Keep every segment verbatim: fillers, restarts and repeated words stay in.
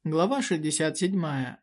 Глава шестьдесят семь.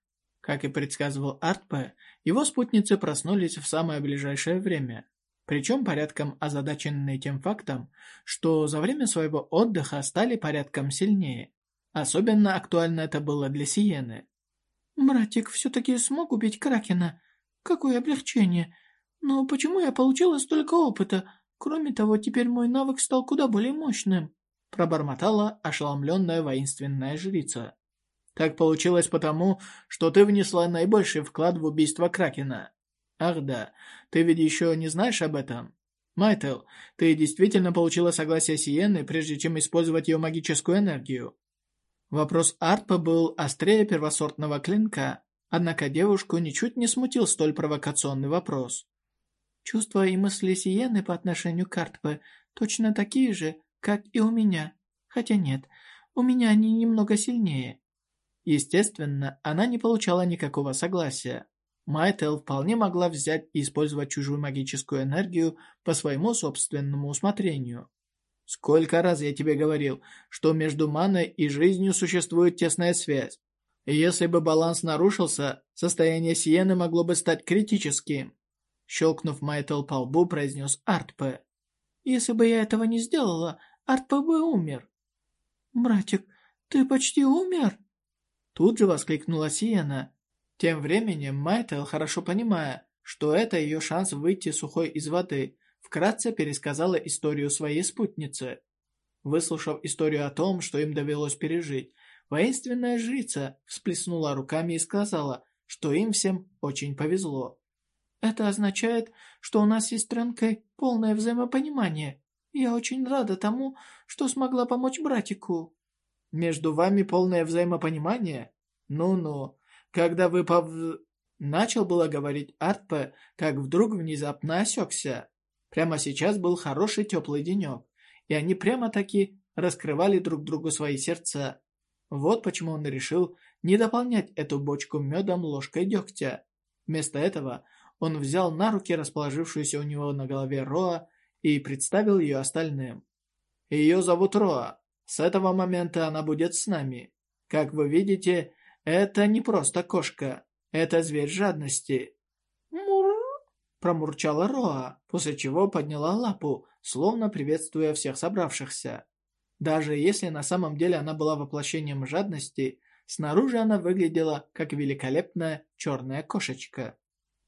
Как и предсказывал Артпе, его спутницы проснулись в самое ближайшее время. Причем порядком озадаченные тем фактом, что за время своего отдыха стали порядком сильнее. Особенно актуально это было для Сиены. «Братик все-таки смог убить Кракена? Какое облегчение! Но почему я получила столько опыта? Кроме того, теперь мой навык стал куда более мощным», пробормотала ошеломленная воинственная жрица. «Так получилось потому, что ты внесла наибольший вклад в убийство Кракена. Ах да, ты ведь еще не знаешь об этом? Майтел, ты действительно получила согласие Сиены, прежде чем использовать ее магическую энергию?» Вопрос Артпа был острее первосортного клинка, однако девушку ничуть не смутил столь провокационный вопрос. «Чувства и мысли Сиены по отношению к Артпе точно такие же, как и у меня. Хотя нет, у меня они немного сильнее». Естественно, она не получала никакого согласия. Майтел вполне могла взять и использовать чужую магическую энергию по своему собственному усмотрению. Сколько раз я тебе говорил, что между маной и жизнью существует тесная связь. И если бы баланс нарушился, состояние Сиены могло бы стать критическим. Щелкнув Майтел по лбу, произнес Артпе. «Если бы я этого не сделала, Артпе бы умер». «Братик, ты почти умер?» Тут же воскликнула Сиена. Тем временем Майтел, хорошо понимая, что это ее шанс выйти сухой из воды, вкратце пересказала историю своей спутницы. Выслушав историю о том, что им довелось пережить, воинственная жрица всплеснула руками и сказала, что им всем очень повезло. «Это означает, что у нас с сестренкой полное взаимопонимание. Я очень рада тому, что смогла помочь братику». «Между вами полное взаимопонимание? Ну-ну, когда вы пов...» Начал было говорить Артпе, как вдруг внезапно осекся. Прямо сейчас был хороший теплый денек, и они прямо-таки раскрывали друг другу свои сердца. Вот почему он решил не дополнять эту бочку медом ложкой дегтя. Вместо этого он взял на руки расположившуюся у него на голове Роа и представил ее остальным. «Ее зовут Роа. С этого момента она будет с нами. Как вы видите, это не просто кошка, это зверь жадности». «Мур!» – промурчала Роа, после чего подняла лапу, словно приветствуя всех собравшихся. Даже если на самом деле она была воплощением жадности, снаружи она выглядела как великолепная черная кошечка.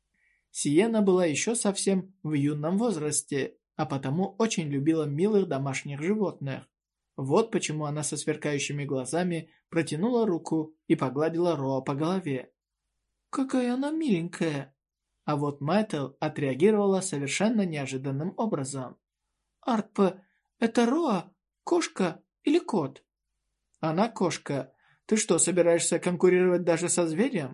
Сиена была еще совсем в юном возрасте, а потому очень любила милых домашних животных. Вот почему она со сверкающими глазами протянула руку и погладила Роа по голове. «Какая она миленькая!» А вот Майтел отреагировала совершенно неожиданным образом. «Артпе, это Роа? Кошка или кот?» «Она кошка. Ты что, собираешься конкурировать даже со зверем?»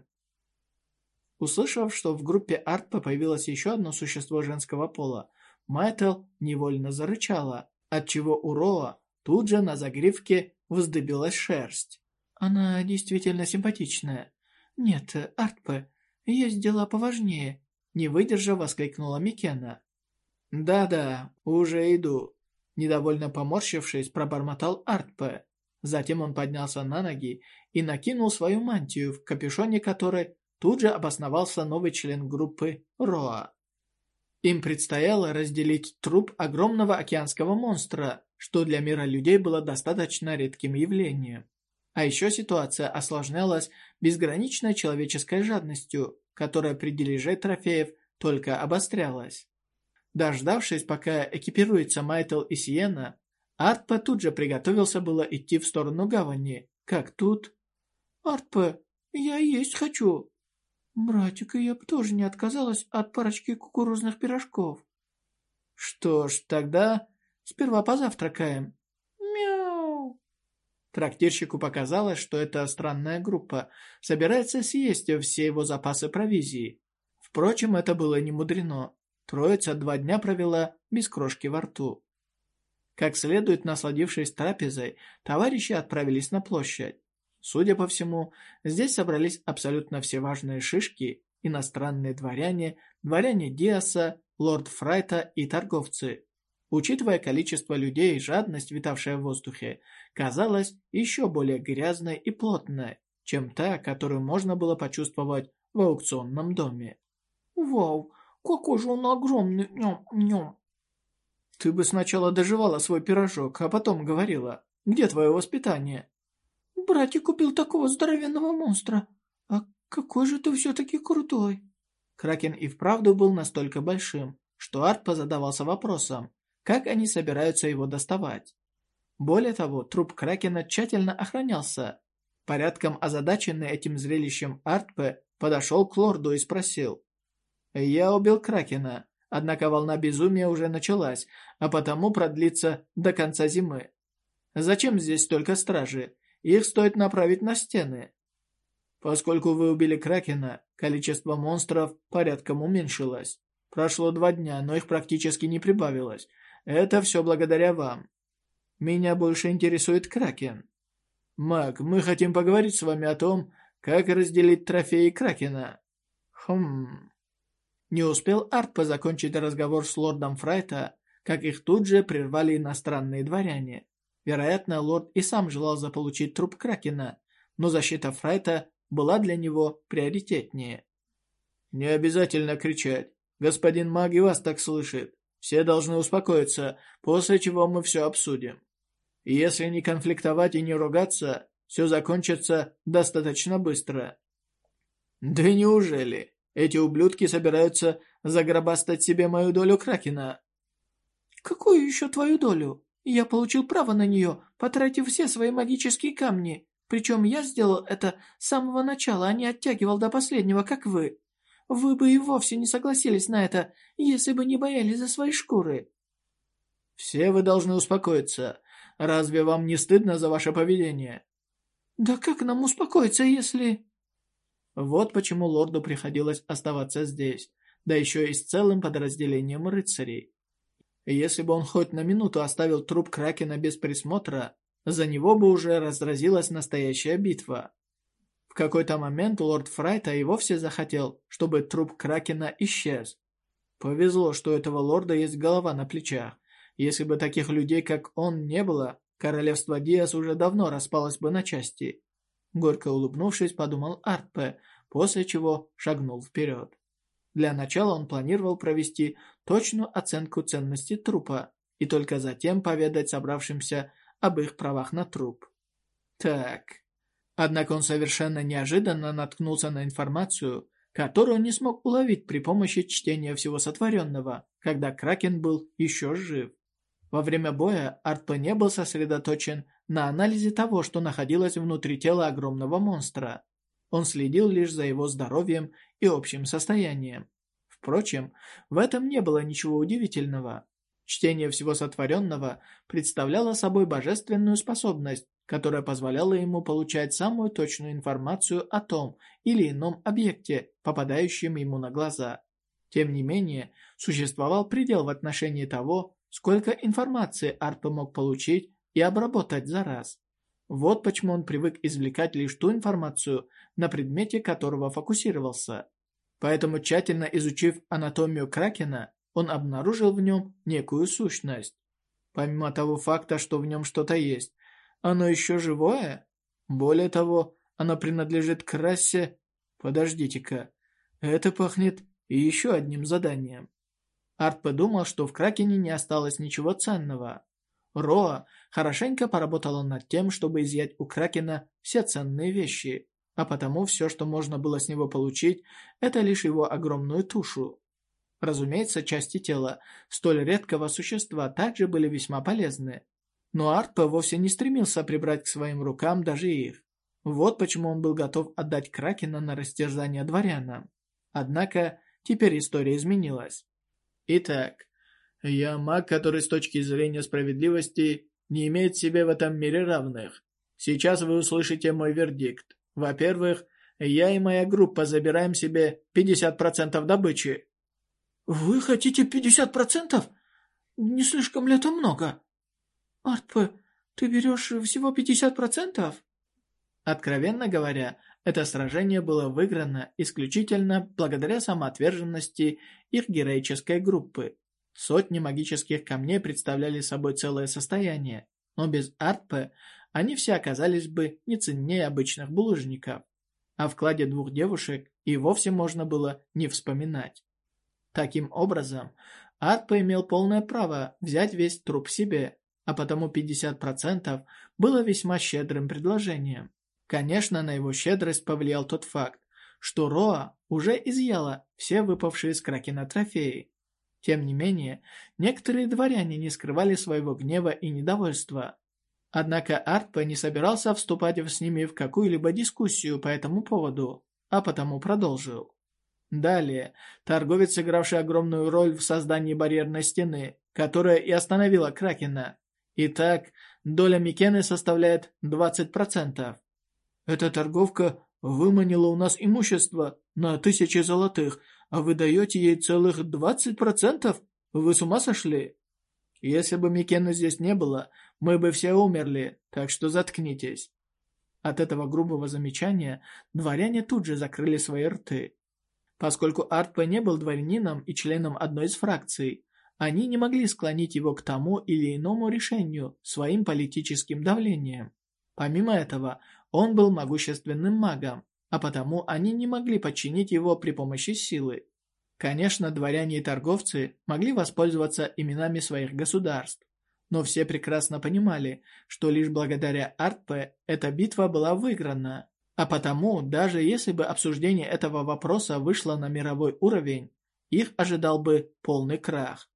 Услышав, что в группе Артпе появилось еще одно существо женского пола, Майтел невольно зарычала, отчего у Роа тут же на загривке вздыбилась шерсть. «Она действительно симпатичная. Нет, Артпе, есть дела поважнее», — не выдержав, воскликнула Микена. «Да-да, уже иду», — недовольно поморщившись, пробормотал Артпе. Затем он поднялся на ноги и накинул свою мантию, в капюшоне которой тут же обосновался новый член группы Роа. Им предстояло разделить труп огромного океанского монстра, что для мира людей было достаточно редким явлением. А еще ситуация осложнялась безграничной человеческой жадностью, которая при дележе трофеев только обострялась. Дождавшись, пока экипируется Майтел и Сиена, Артпе тут же приготовился было идти в сторону гавани, как тут... «Артпе, я есть хочу!» «Братик, я бы тоже не отказалась от парочки кукурузных пирожков». «Что ж, тогда сперва позавтракаем». «Мяу». Трактирщику показалось, что эта странная группа собирается съесть все его запасы провизии. Впрочем, это было не мудрено. Троица два дня провела без крошки во рту. Как следует насладившись трапезой, товарищи отправились на площадь. Судя по всему, здесь собрались абсолютно все важные шишки, иностранные дворяне, дворяне Диаса, лорд Фрайта и торговцы. Учитывая количество людей и жадность, витавшая в воздухе, казалось еще более грязной и плотной. чем та, которую можно было почувствовать в аукционном доме. Вау, какой же он огромный, ням-ням. Ты бы сначала доживала свой пирожок, а потом говорила, где твое воспитание? Братик купил такого здоровенного монстра. А какой же ты все-таки крутой. Кракен и вправду был настолько большим, что Артпа задавался вопросом, как они собираются его доставать. Более того, труп Кракена тщательно охранялся. Порядком озадаченный этим зрелищем Артпе подошел к лорду и спросил. «Я убил Кракена, однако волна безумия уже началась, а потому продлится до конца зимы. Зачем здесь столько стражи? Их стоит направить на стены». «Поскольку вы убили Кракена, количество монстров порядком уменьшилось. Прошло два дня, но их практически не прибавилось. Это все благодаря вам. Меня больше интересует Кракен. Маг, мы хотим поговорить с вами о том, как разделить трофеи Кракена». Хм... Не успел Артпа закончить разговор с лордом Фрайта, как их тут же прервали иностранные дворяне. Вероятно, лорд и сам желал заполучить труп Кракена, но защита Фрайта была для него приоритетнее. «Не обязательно кричать. Господин маг и вас так слышит. Все должны успокоиться, после чего мы все обсудим. И если не конфликтовать и не ругаться, все закончится достаточно быстро». «Да неужели? Эти ублюдки собираются загробастать себе мою долю Кракена». «Какую еще твою долю? Я получил право на нее, потратив все свои магические камни. Причем я сделал это с самого начала, а не оттягивал до последнего, как вы. Вы бы и вовсе не согласились на это, если бы не боялись за свои шкуры». «Все вы должны успокоиться. Разве вам не стыдно за ваше поведение?» «Да как нам успокоиться, если...» Вот почему лорду приходилось оставаться здесь, да еще и с целым подразделением рыцарей. Если бы он хоть на минуту оставил труп Кракена без присмотра, за него бы уже разразилась настоящая битва. В какой-то момент лорд Фрайта и вовсе захотел, чтобы труп Кракена исчез. Повезло, что у этого лорда есть голова на плечах. Если бы таких людей, как он, не было, королевство Диас уже давно распалось бы на части. Горько улыбнувшись, подумал Артпе, после чего шагнул вперед. Для начала он планировал провести точную оценку ценности трупа и только затем поведать собравшимся об их правах на труп. Так. Однако он совершенно неожиданно наткнулся на информацию, которую не смог уловить при помощи чтения всего сотворенного, когда Кракен был еще жив. Во время боя Артпе не был сосредоточен на анализе того, что находилось внутри тела огромного монстра. Он следил лишь за его здоровьем и общим состоянием. Впрочем, в этом не было ничего удивительного. Чтение всего сотворенного представляло собой божественную способность, которая позволяла ему получать самую точную информацию о том или ином объекте, попадающем ему на глаза. Тем не менее, существовал предел в отношении того, сколько информации Артпе мог получить и обработать за раз. Вот почему он привык извлекать лишь ту информацию, на предмете которого фокусировался. Поэтому, тщательно изучив анатомию Кракена, он обнаружил в нем некую сущность. Помимо того факта, что в нем что-то есть, оно еще живое? Более того, оно принадлежит к расе... Подождите-ка, это пахнет еще одним заданием. Арт подумал, что в Кракене не осталось ничего ценного. Роа хорошенько поработала над тем, чтобы изъять у Кракена все ценные вещи, а потому все, что можно было с него получить, это лишь его огромную тушу. Разумеется, части тела столь редкого существа также были весьма полезны, но Артпе вовсе не стремился прибрать к своим рукам даже их. Вот почему он был готов отдать Кракена на растерзание дворянам. Однако, теперь история изменилась. Итак, я маг, который с точки зрения справедливости не имеет себе в этом мире равных. Сейчас вы услышите мой вердикт. Во-первых, я и моя группа забираем себе пятьдесят процентов добычи. «Вы хотите пятьдесят процентов? Не слишком ли это много? Артпе, ты берешь всего пятьдесят процентов?» Откровенно говоря, это сражение было выиграно исключительно благодаря самоотверженности их героической группы. Сотни магических камней представляли собой целое состояние, но без Артпе они все оказались бы не ценнее обычных булыжников. О вкладе двух девушек и вовсе можно было не вспоминать. Таким образом, Артпа имел полное право взять весь труп себе, а потому пятьдесят процентов было весьма щедрым предложением. Конечно, на его щедрость повлиял тот факт, что Роа уже изъяла все выпавшие из Кракена трофеи. Тем не менее, некоторые дворяне не скрывали своего гнева и недовольства. Однако Артпа не собирался вступать с ними в какую-либо дискуссию по этому поводу, а потому продолжил. Далее, торговец, сыгравший огромную роль в создании барьерной стены, которая и остановила Кракена. Итак, доля Микены составляет двадцать процентов. Эта торговка выманила у нас имущество на тысячи золотых, а вы даете ей целых двадцать процентов? Вы с ума сошли? Если бы Микены здесь не было, мы бы все умерли, так что заткнитесь. От этого грубого замечания дворяне тут же закрыли свои рты. Поскольку Артпа не был дворянином и членом одной из фракций, они не могли склонить его к тому или иному решению своим политическим давлением. Помимо этого, он был могущественным магом, а потому они не могли подчинить его при помощи силы. Конечно, дворяне и торговцы могли воспользоваться именами своих государств, но все прекрасно понимали, что лишь благодаря Артпе эта битва была выиграна, а потому, даже если бы обсуждение этого вопроса вышло на мировой уровень, их ожидал бы полный крах.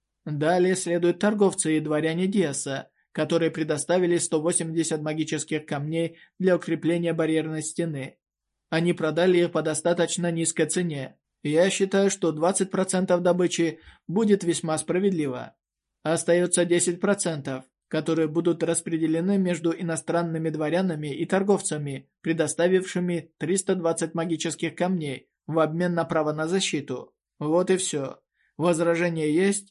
Далее следуют торговцы и дворяне Диаса, которые предоставили сто восемьдесят магических камней для укрепления барьерной стены. Они продали их по достаточно низкой цене. Я считаю, что двадцать процентов добычи будет весьма справедливо. Остается десять процентов, которые будут распределены между иностранными дворянами и торговцами, предоставившими триста двадцать магических камней в обмен на право на защиту. Вот и все. Возражения есть?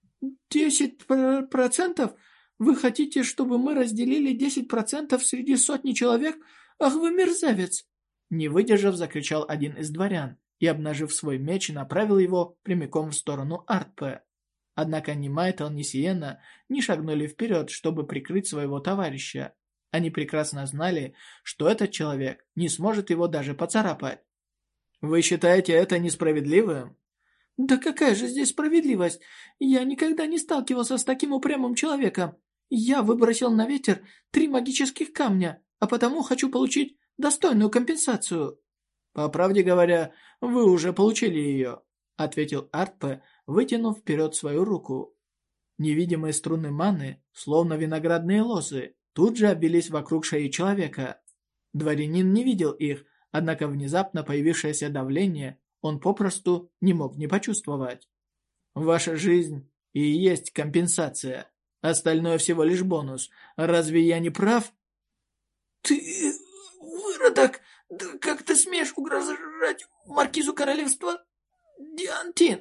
Десять процентов? Вы хотите, чтобы мы разделили десять процентов среди сотни человек? Ах вы мерзавец! Не выдержав, закричал один из дворян и, обнажив свой меч, направил его прямиком в сторону Артпе. Однако ни Майтл, ни Сиена не шагнули вперед, чтобы прикрыть своего товарища. Они прекрасно знали, что этот человек не сможет его даже поцарапать. «Вы считаете это несправедливым?» «Да какая же здесь справедливость? Я никогда не сталкивался с таким упрямым человеком. Я выбросил на ветер три магических камня, а потому хочу получить достойную компенсацию». «По правде говоря, вы уже получили ее», — ответил Артпе, вытянув вперед свою руку. Невидимые струны маны, словно виноградные лозы, тут же обвились вокруг шеи человека. Дворянин не видел их, однако внезапно появившееся давление он попросту не мог не почувствовать. «Ваша жизнь и есть компенсация. Остальное всего лишь бонус. Разве я не прав?» «Ты... выродок! Да как ты смеешь угрожать маркизу королевства Диантин?»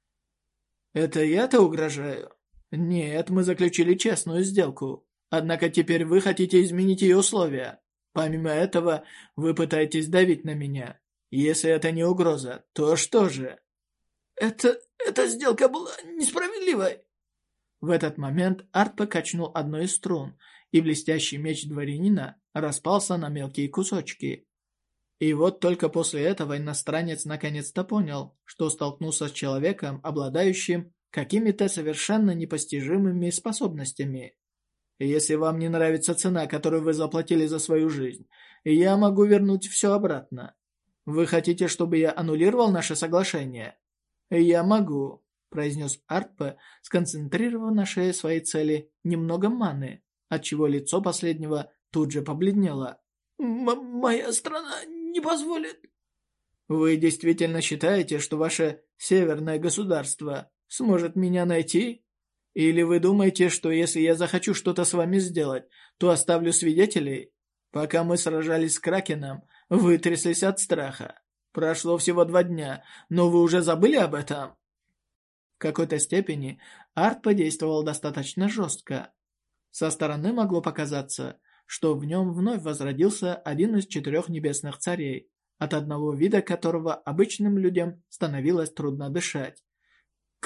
«Это я-то угрожаю? Нет, мы заключили честную сделку. Однако теперь вы хотите изменить ее условия. Помимо этого, вы пытаетесь давить на меня. Если это не угроза, то что же?» «Это... эта сделка была несправедливой!» В этот момент Арт покачнул одной из струн, и блестящий меч дворянина распался на мелкие кусочки. И вот только после этого иностранец наконец-то понял, что столкнулся с человеком, обладающим какими-то совершенно непостижимыми способностями. «Если вам не нравится цена, которую вы заплатили за свою жизнь, я могу вернуть все обратно. Вы хотите, чтобы я аннулировал наше соглашение?» «Я могу», — произнес Артпе, сконцентрировав на шее своей цели немного маны, отчего лицо последнего тут же побледнело. М- «Моя страна не позволит». «Вы действительно считаете, что ваше северное государство сможет меня найти? Или вы думаете, что если я захочу что-то с вами сделать, то оставлю свидетелей? Пока мы сражались с Кракеном, вы тряслись от страха. Прошло всего два дня, но вы уже забыли об этом?» В какой-то степени Арт подействовал достаточно жестко. Со стороны могло показаться, что в нем вновь возродился один из четырех небесных царей, от одного вида которого обычным людям становилось трудно дышать.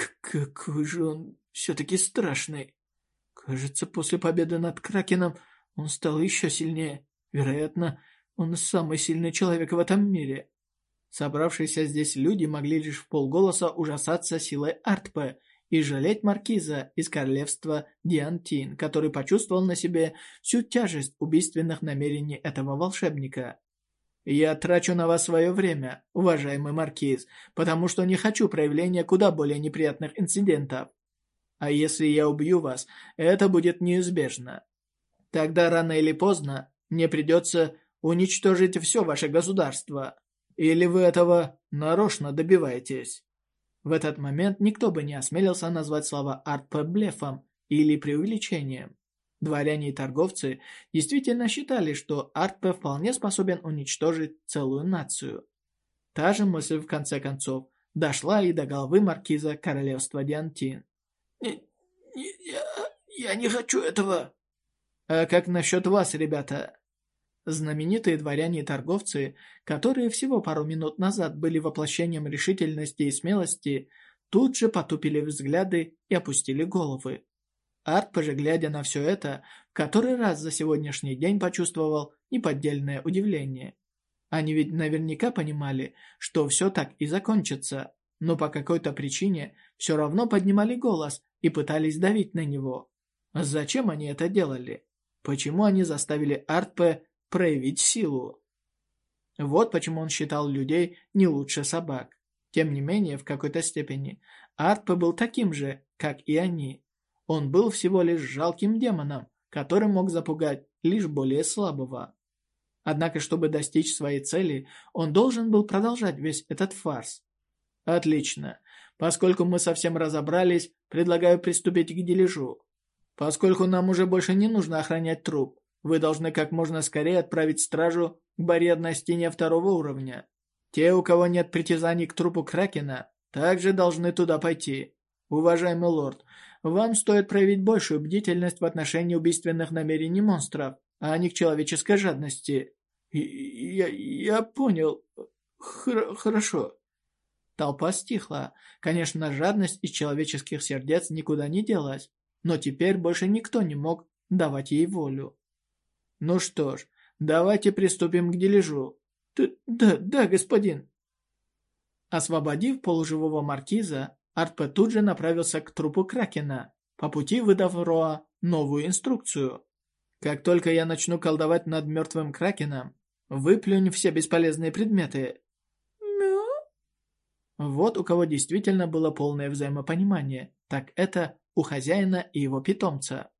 «Какой же он все-таки страшный! Кажется, после победы над Кракеном Он стал еще сильнее. Вероятно, он самый сильный человек в этом мире. Собравшиеся здесь люди могли лишь вполголоса ужасаться силой Артпе и жалеть маркиза из королевства Диантин, который почувствовал на себе всю тяжесть убийственных намерений этого волшебника. «Я трачу на вас свое время, уважаемый маркиз, потому что не хочу проявления куда более неприятных инцидентов. А если я убью вас, это будет неизбежно. Тогда рано или поздно мне придется уничтожить все ваше государство. Или вы этого нарочно добиваетесь?» В этот момент никто бы не осмелился назвать слова Артпе блефом или преувеличением. Дворяне и торговцы действительно считали, что Артпе вполне способен уничтожить целую нацию. Та же мысль, в конце концов, дошла и до головы маркиза королевства Диантин. Не, не, я, я не хочу этого. А как насчет вас, ребята? Знаменитые дворяне и торговцы, которые всего пару минут назад были воплощением решительности и смелости, тут же потупили взгляды и опустили головы. Артпе же, глядя на все это, в который раз за сегодняшний день почувствовал неподдельное удивление. Они ведь наверняка понимали, что все так и закончится, но по какой-то причине все равно поднимали голос и пытались давить на него. Зачем они это делали? Почему они заставили Артпе проявить силу? Вот почему он считал людей не лучше собак. Тем не менее, в какой-то степени, Артпе был таким же, как и они. Он был всего лишь жалким демоном, который мог запугать лишь более слабого. Однако, чтобы достичь своей цели, он должен был продолжать весь этот фарс. Отлично. Поскольку мы совсем разобрались, предлагаю приступить к дележу. Поскольку нам уже больше не нужно охранять труп, вы должны как можно скорее отправить стражу к барьерной стене второго уровня. Те, у кого нет притязаний к трупу Кракена, также должны туда пойти. Уважаемый лорд, вам стоит проявить большую бдительность в отношении убийственных намерений монстров, а не к человеческой жадности. Я, я понял. Хр хорошо. Толпа стихла. Конечно, жадность из человеческих сердец никуда не делась, но теперь больше никто не мог давать ей волю. Ну что ж, давайте приступим к дележу. Да, да, господин. Освободив полуживого маркиза, Артпе тут же направился к трупу Кракена, по пути выдав Роа новую инструкцию. Как только я начну колдовать над мертвым Кракеном, выплюнь все бесполезные предметы. Мя? Вот у кого действительно было полное взаимопонимание, так это у хозяина и его питомца.